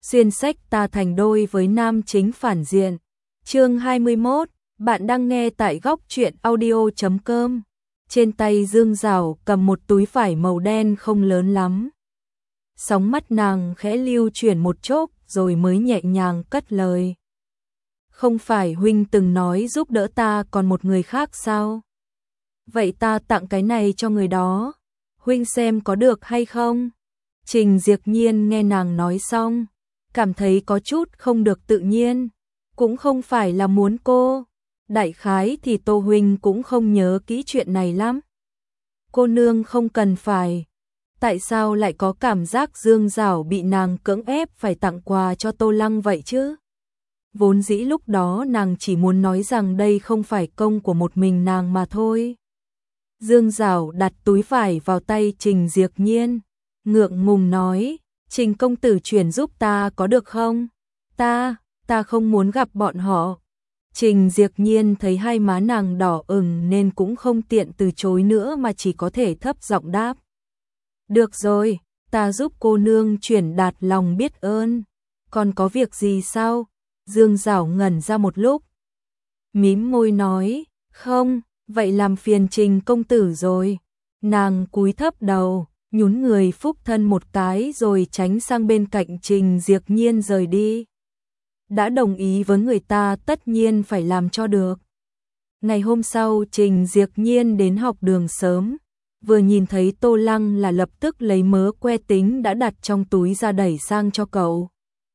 xuyên sách ta thành đôi với nam chính phản diện. Chương 21, bạn đang nghe tại góc truyện audio.com. Trên tay Dương Dảo cầm một túi vải màu đen không lớn lắm. Sóng mắt nàng khẽ lưu chuyển một chốc rồi mới nhẹ nhàng cất lời. Không phải huynh từng nói giúp đỡ ta còn một người khác sao? Vậy ta tặng cái này cho người đó. Huynh xem có được hay không? Trình Diệp Nhiên nghe nàng nói xong, cảm thấy có chút không được tự nhiên. Cũng không phải là muốn cô. Đại khái thì Tô huynh cũng không nhớ kỹ chuyện này lắm. Cô nương không cần phải. Tại sao lại có cảm giác Dương Dảo bị nàng cưỡng ép phải tặng quà cho Tô Lăng vậy chứ? Vốn dĩ lúc đó nàng chỉ muốn nói rằng đây không phải công của một mình nàng mà thôi. Dương Dảo đặt túi vải vào tay Trình Diệp Nhiên, ngượng ngùng nói, Trình công tử chuyển giúp ta có được không? Ta không muốn gặp bọn họ. Trình Diệp Nhiên thấy hai má nàng đỏ ửng nên cũng không tiện từ chối nữa mà chỉ có thể thấp giọng đáp. Được rồi, ta giúp cô nương chuyển đạt lòng biết ơn. Còn có việc gì sao? Dương Dảo ngẩn ra một lúc, mím môi nói, không, vậy làm phiền Trình công tử rồi. Nàng cúi thấp đầu, nhún người phúc thân một cái rồi tránh sang bên cạnh Trình Diệp Nhiên rời đi. Đã đồng ý với người ta tất nhiên phải làm cho được. Ngày hôm sau Trình Diệp Nhiên đến học đường sớm, vừa nhìn thấy Tô Lăng là lập tức lấy mớ que tính đã đặt trong túi ra đẩy sang cho cậu.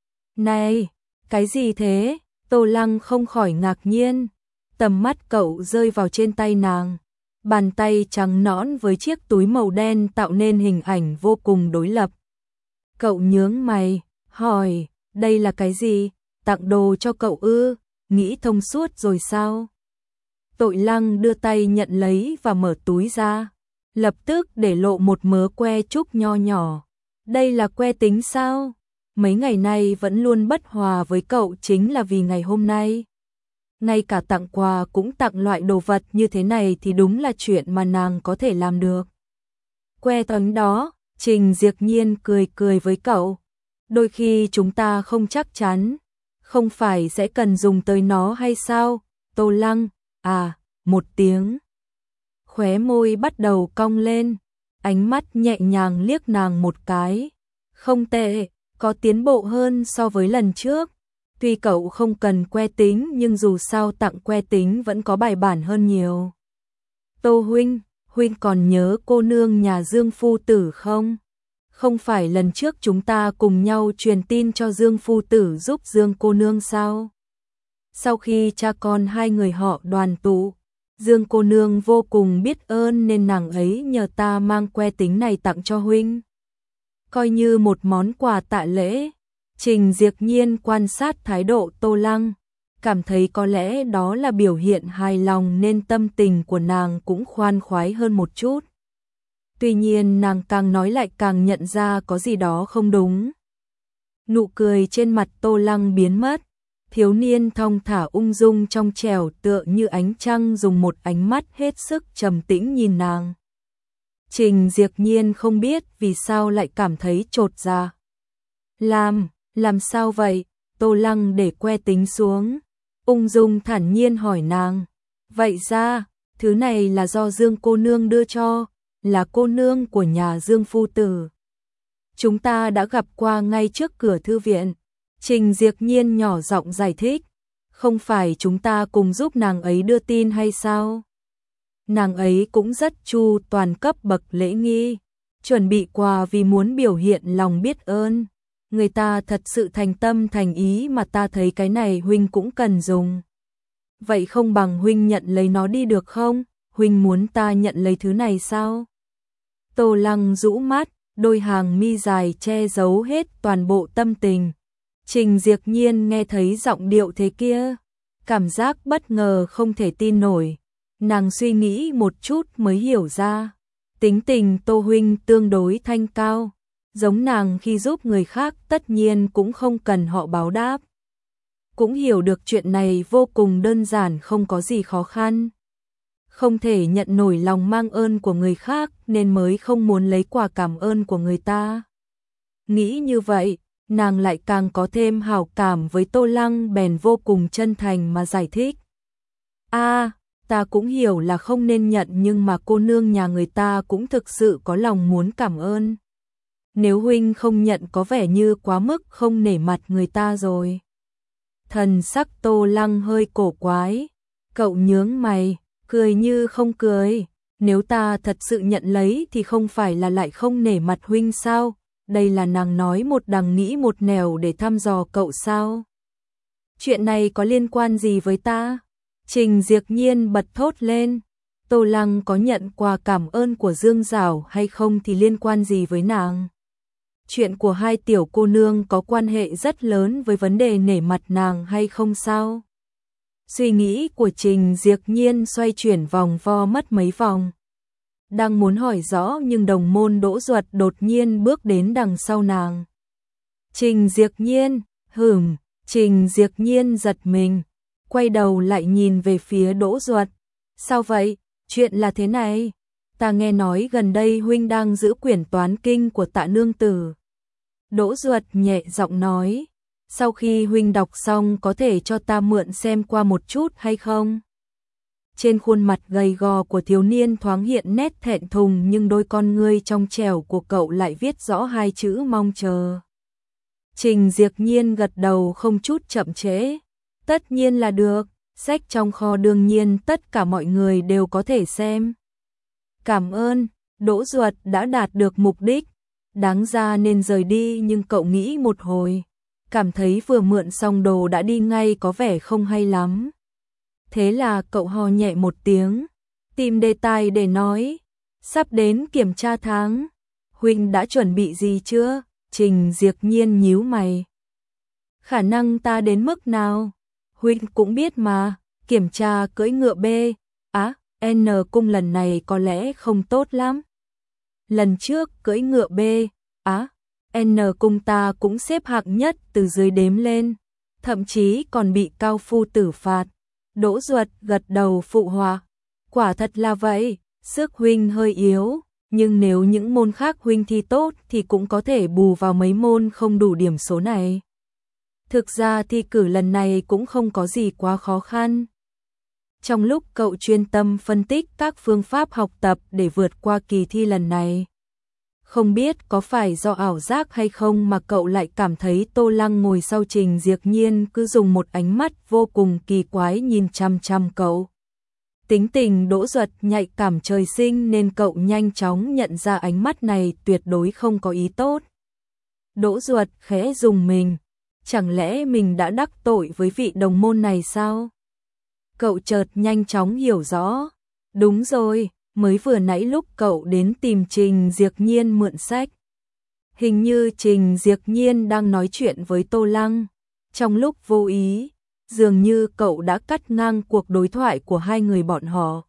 Này, cái gì thế? Tô Lăng không khỏi ngạc nhiên, tầm mắt cậu rơi vào trên tay nàng. Bàn tay trắng nõn với chiếc túi màu đen tạo nên hình ảnh vô cùng đối lập. Cậu nhướng mày, hỏi, đây là cái gì? Tặng đồ cho cậu ư? Nghĩ thông suốt rồi sao? Tô Lăng đưa tay nhận lấy và mở túi ra, lập tức để lộ một mớ que trúc nho nhỏ. Đây là que tính sao? Mấy ngày nay vẫn luôn bất hòa với cậu chính là vì ngày hôm nay. Ngay cả tặng quà cũng tặng loại đồ vật như thế này thì đúng là chuyện mà nàng có thể làm được. Que tính đó, Trình Diệp Nhiên cười cười với cậu. Đôi khi chúng ta không chắc chắn, không phải sẽ cần dùng tới nó hay sao? Tô Lăng, một tiếng. Khóe môi bắt đầu cong lên, ánh mắt nhẹ nhàng liếc nàng một cái. Không tệ, có tiến bộ hơn so với lần trước. Tuy cậu không cần que tính nhưng dù sao tặng que tính vẫn có bài bản hơn nhiều. Tô huynh, huynh còn nhớ cô nương nhà Dương phu tử không? Không phải lần trước chúng ta cùng nhau truyền tin cho Dương phu tử giúp Dương cô nương sao? Sau khi cha con hai người họ đoàn tụ, Dương cô nương vô cùng biết ơn nên nàng ấy nhờ ta mang que tính này tặng cho huynh. Coi như một món quà tạ lễ. Trình Diệp Nhiên quan sát thái độ Tô Lăng, cảm thấy có lẽ đó là biểu hiện hài lòng nên tâm tình của nàng cũng khoan khoái hơn một chút. Tuy nhiên nàng càng nói lại càng nhận ra có gì đó không đúng. Nụ cười trên mặt Tô Lăng biến mất, thiếu niên thong thả ung dung trong trẻo tựa như ánh trăng dùng một ánh mắt hết sức trầm tĩnh nhìn nàng. Trình Diệp Nhiên không biết vì sao lại cảm thấy chột dạ. Làm sao vậy? Tô Lăng để que tính xuống, ung dung thản nhiên hỏi nàng. Vậy ra, thứ này là do Dương cô nương đưa cho, là cô nương của nhà Dương phu tử. Chúng ta đã gặp qua ngay trước cửa thư viện. Trình Diệp Nhiên nhỏ giọng giải thích. Không phải chúng ta cùng giúp nàng ấy đưa tin hay sao? Nàng ấy cũng rất chu toàn cấp bậc lễ nghi, chuẩn bị quà vì muốn biểu hiện lòng biết ơn. Người ta thật sự thành tâm thành ý mà ta thấy cái này huynh cũng cần dùng. Vậy không bằng huynh nhận lấy nó đi được không? Huynh muốn ta nhận lấy thứ này sao? Tô Lăng rũ mắt, đôi hàng mi dài che giấu hết toàn bộ tâm tình. Trình Diệp Nhiên nghe thấy giọng điệu thế kia, cảm giác bất ngờ không thể tin nổi. Nàng suy nghĩ một chút mới hiểu ra, tính tình Tô huynh tương đối thanh cao. Giống nàng khi giúp người khác tất nhiên cũng không cần họ báo đáp. Cũng hiểu được chuyện này vô cùng đơn giản không có gì khó khăn. Không thể nhận nổi lòng mang ơn của người khác nên mới không muốn lấy quà cảm ơn của người ta. Nghĩ như vậy, nàng lại càng có thêm hảo cảm với Tô Lăng, bèn vô cùng chân thành mà giải thích. Ta cũng hiểu là không nên nhận, nhưng mà cô nương nhà người ta cũng thực sự có lòng muốn cảm ơn. Nếu huynh không nhận có vẻ như quá mức không nể mặt người ta rồi. Thần sắc Tô Lăng hơi cổ quái, cậu nhướng mày, cười như không cười. Nếu ta thật sự nhận lấy thì không phải là lại không nể mặt huynh sao? Đây là nàng nói một đằng nghĩ một nẻo để thăm dò cậu sao? Chuyện này có liên quan gì với ta? Trình Diệp Nhiên bật thốt lên. Tô Lăng có nhận quà cảm ơn của Dương Giảo hay không thì liên quan gì với nàng? Chuyện của hai tiểu cô nương có quan hệ rất lớn với vấn đề nể mặt nàng hay không sao? Suy nghĩ của Trình Diệp Nhiên xoay chuyển vòng vo mất mấy vòng. Đang muốn hỏi rõ nhưng đồng môn Đỗ Duật đột nhiên bước đến đằng sau nàng. Trình Diệp Nhiên, Trình Diệp Nhiên giật mình, quay đầu lại nhìn về phía Đỗ Duật. Sao vậy? Chuyện là thế này. Ta nghe nói gần đây huynh đang giữ quyển toán kinh của Tạ nương tử. Đỗ Duật nhẹ giọng nói. Sau khi huynh đọc xong có thể cho ta mượn xem qua một chút hay không? Trên khuôn mặt gầy gò của thiếu niên thoáng hiện nét thẹn thùng, nhưng đôi con ngươi trong trẻo của cậu lại viết rõ hai chữ mong chờ. Trình Diệp Nhiên gật đầu không chút chậm trễ. Tất nhiên là được, sách trong kho đương nhiên tất cả mọi người đều có thể xem. Cảm ơn, Đỗ Duật đã đạt được mục đích. Đáng ra nên rời đi, nhưng cậu nghĩ một hồi, cảm thấy vừa mượn xong đồ đã đi ngay có vẻ không hay lắm. Thế là cậu ho nhẹ một tiếng, tìm đề tài để nói. Sắp đến kiểm tra tháng, huynh đã chuẩn bị gì chưa? Trình Diệp Nhiên nhíu mày. Khả năng ta đến mức nào? Huynh cũng biết mà, kiểm tra cưỡi ngựa B, N cung lần này có lẽ không tốt lắm. Lần trước cưỡi ngựa B, N cung ta cũng xếp hạng nhất từ dưới đếm lên, thậm chí còn bị cao phu tử phạt. Đỗ Duật gật đầu phụ họa. Quả thật là vậy, sức huynh hơi yếu, nhưng nếu những môn khác huynh thi tốt thì cũng có thể bù vào mấy môn không đủ điểm số này. Thực ra thi cử lần này cũng không có gì quá khó khăn. Trong lúc cậu chuyên tâm phân tích các phương pháp học tập để vượt qua kỳ thi lần này, không biết có phải do ảo giác hay không mà cậu lại cảm thấy Tô Lăng ngồi sau Trình Diệp Nhiên cứ dùng một ánh mắt vô cùng kỳ quái nhìn chăm chăm cậu. Tính tình Đỗ Duật nhạy cảm trời sinh nên cậu nhanh chóng nhận ra ánh mắt này tuyệt đối không có ý tốt. Đỗ Duật khẽ rùng mình, chẳng lẽ mình đã đắc tội với vị đồng môn này sao? Cậu chợt nhanh chóng hiểu rõ. Đúng rồi, mới vừa nãy lúc cậu đến tìm Trình Diệp Nhiên mượn sách, hình như Trình Diệp Nhiên đang nói chuyện với Tô Lăng. Trong lúc vô ý, dường như cậu đã cắt ngang cuộc đối thoại của hai người bọn họ.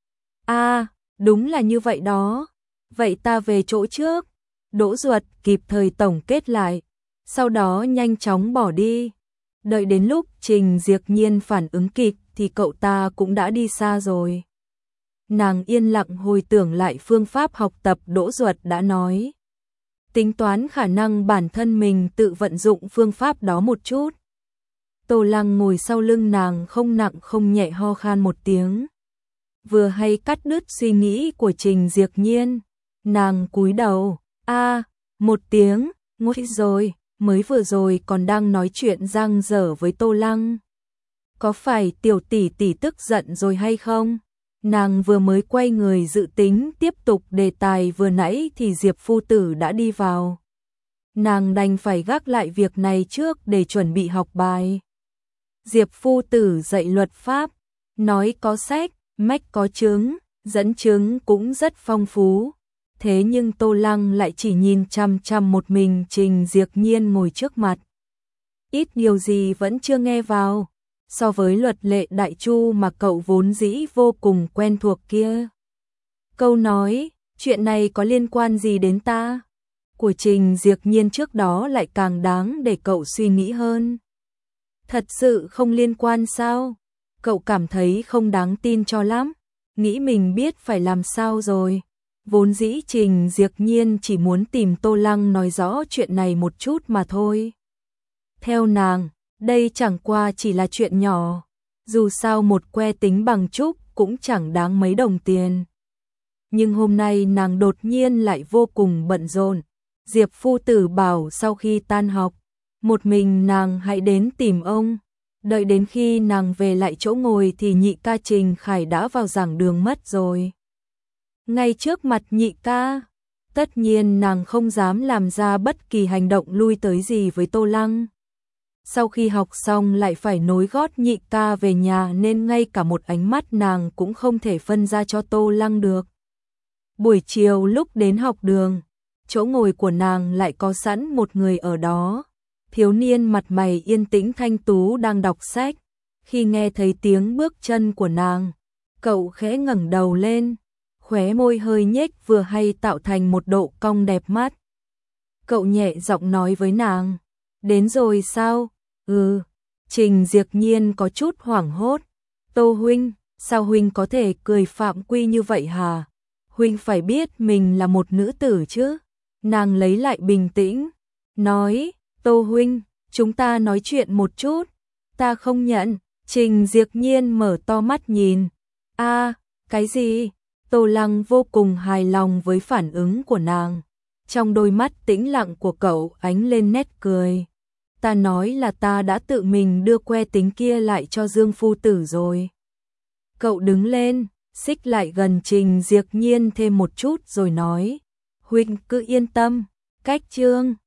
Đúng là như vậy đó. Vậy ta về chỗ trước. Đỗ Duật kịp thời tổng kết lại, sau đó nhanh chóng bỏ đi. Đợi đến lúc Trình Diệp Nhiên phản ứng kịp thì cậu ta cũng đã đi xa rồi. Nàng yên lặng hồi tưởng lại phương pháp học tập Đỗ Duật đã nói, tính toán khả năng bản thân mình tự vận dụng phương pháp đó một chút. Tô Lăng ngồi sau lưng nàng không nặng không nhẹ ho khan một tiếng, vừa hay cắt đứt suy nghĩ của Trình Diệp Nhiên. Nàng cúi đầu, một tiếng, nguôi rồi, mới vừa rồi còn đang nói chuyện dang dở với Tô Lăng. Có phải tiểu tỷ tỷ tức giận rồi hay không? Nàng vừa mới quay người dự tính tiếp tục đề tài vừa nãy thì Diệp phu tử đã đi vào. Nàng đành phải gác lại việc này trước để chuẩn bị học bài. Diệp phu tử dạy luật pháp, nói có sách, mách có chứng, dẫn chứng cũng rất phong phú. Thế nhưng Tô Lăng lại chỉ nhìn chăm chăm một mình Trình Diệp Nhiên ngồi trước mặt. Ít nhiều gì vẫn chưa nghe vào, so với luật lệ đại chu mà cậu vốn dĩ vô cùng quen thuộc kia. Câu nói, chuyện này có liên quan gì đến ta? Của Trình Diệp Nhiên trước đó lại càng đáng để cậu suy nghĩ hơn. Thật sự không liên quan sao? Cậu cảm thấy không đáng tin cho lắm, nghĩ mình biết phải làm sao rồi. Vốn dĩ Trình Diệp Nhiên chỉ muốn tìm Tô Lăng nói rõ chuyện này một chút mà thôi. Theo nàng, đây chẳng qua chỉ là chuyện nhỏ, dù sao một que tính bằng trúc cũng chẳng đáng mấy đồng tiền. Nhưng hôm nay nàng đột nhiên lại vô cùng bận rộn. Diệp phu tử bảo sau khi tan học, một mình nàng hãy đến tìm ông. Đợi đến khi nàng về lại chỗ ngồi thì nhị ca Trình Khải đã vào giảng đường mất rồi. Ngay trước mặt nhị ca, tất nhiên nàng không dám làm ra bất kỳ hành động lui tới gì với Tô Lăng. Sau khi học xong lại phải nối gót nhị ca về nhà nên ngay cả một ánh mắt nàng cũng không thể phân ra cho Tô Lăng được. Buổi chiều lúc đến học đường, chỗ ngồi của nàng lại có sẵn một người ở đó. Thiếu niên mặt mày yên tĩnh thanh tú đang đọc sách. Khi nghe thấy tiếng bước chân của nàng, cậu khẽ ngẩng đầu lên, khóe môi hơi nhếch vừa hay tạo thành một độ cong đẹp mắt. Cậu nhẹ giọng nói với nàng, đến rồi sao? Ừ. Trình Diệp Nhiên có chút hoảng hốt. Tô huynh, sao huynh có thể cười phạm quy như vậy hả? Huynh phải biết mình là một nữ tử chứ. Nàng lấy lại bình tĩnh, nói, Tô huynh, chúng ta nói chuyện một chút. Ta không nhận. Trình Diệp Nhiên mở to mắt nhìn. Cái gì? Tô Lăng vô cùng hài lòng với phản ứng của nàng. Trong đôi mắt tĩnh lặng của cậu ánh lên nét cười. Ta nói là ta đã tự mình đưa que tính kia lại cho Dương phu tử rồi. Cậu đứng lên, xích lại gần Trình Diệp Nhiên thêm một chút rồi nói, huynh cứ yên tâm, cách chương